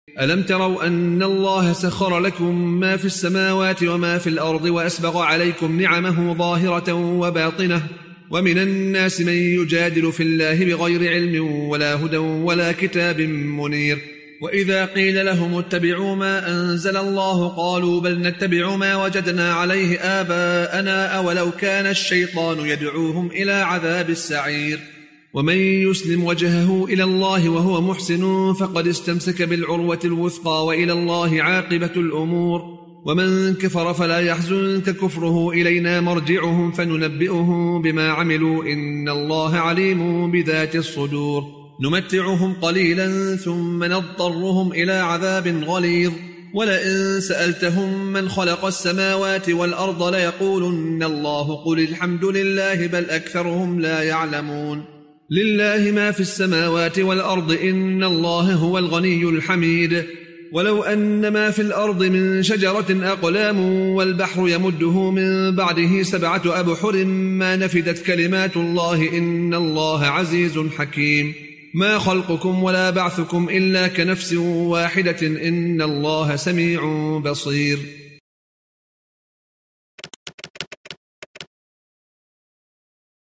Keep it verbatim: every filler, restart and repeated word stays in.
ألم تروا أن الله سخر لكم ما في السماوات وما في الأرض وأسبغ عليكم نعمه ظاهرة وباطنة ومن الناس من يجادل في الله بغير علم ولا هدى ولا كتاب منير وإذا قيل لهم اتبعوا ما أنزل الله قالوا بل نتبع ما وجدنا عليه آباءنا أولو كان الشيطان يدعوهم إلى عذاب السعير ومن يسلم وجهه إلى الله وهو محسن فقد استمسك بالعروة الوثقى وإلى الله عاقبة الأمور ومن كفر فلا يحزنك كفره إلينا مرجعهم فننبئهم بما عملوا إن الله عليم بذات الصدور نمتعهم قليلا ثم نضطرهم إلى عذاب غليظ ولئن سألتهم من خلق السماوات والأرض ليقولن الله قل الحمد لله بل أكثرهم لا يعلمون لله ما في السماوات والأرض إن الله هو الغني الحميد ولو أن ما في الأرض من شجرة أقلام والبحر يمده من بعده سبعة أبحر ما نفدت كلمات الله إن الله عزيز حكيم ما خلقكم ولا بعثكم إلا كنفس واحدة إن الله سميع بصير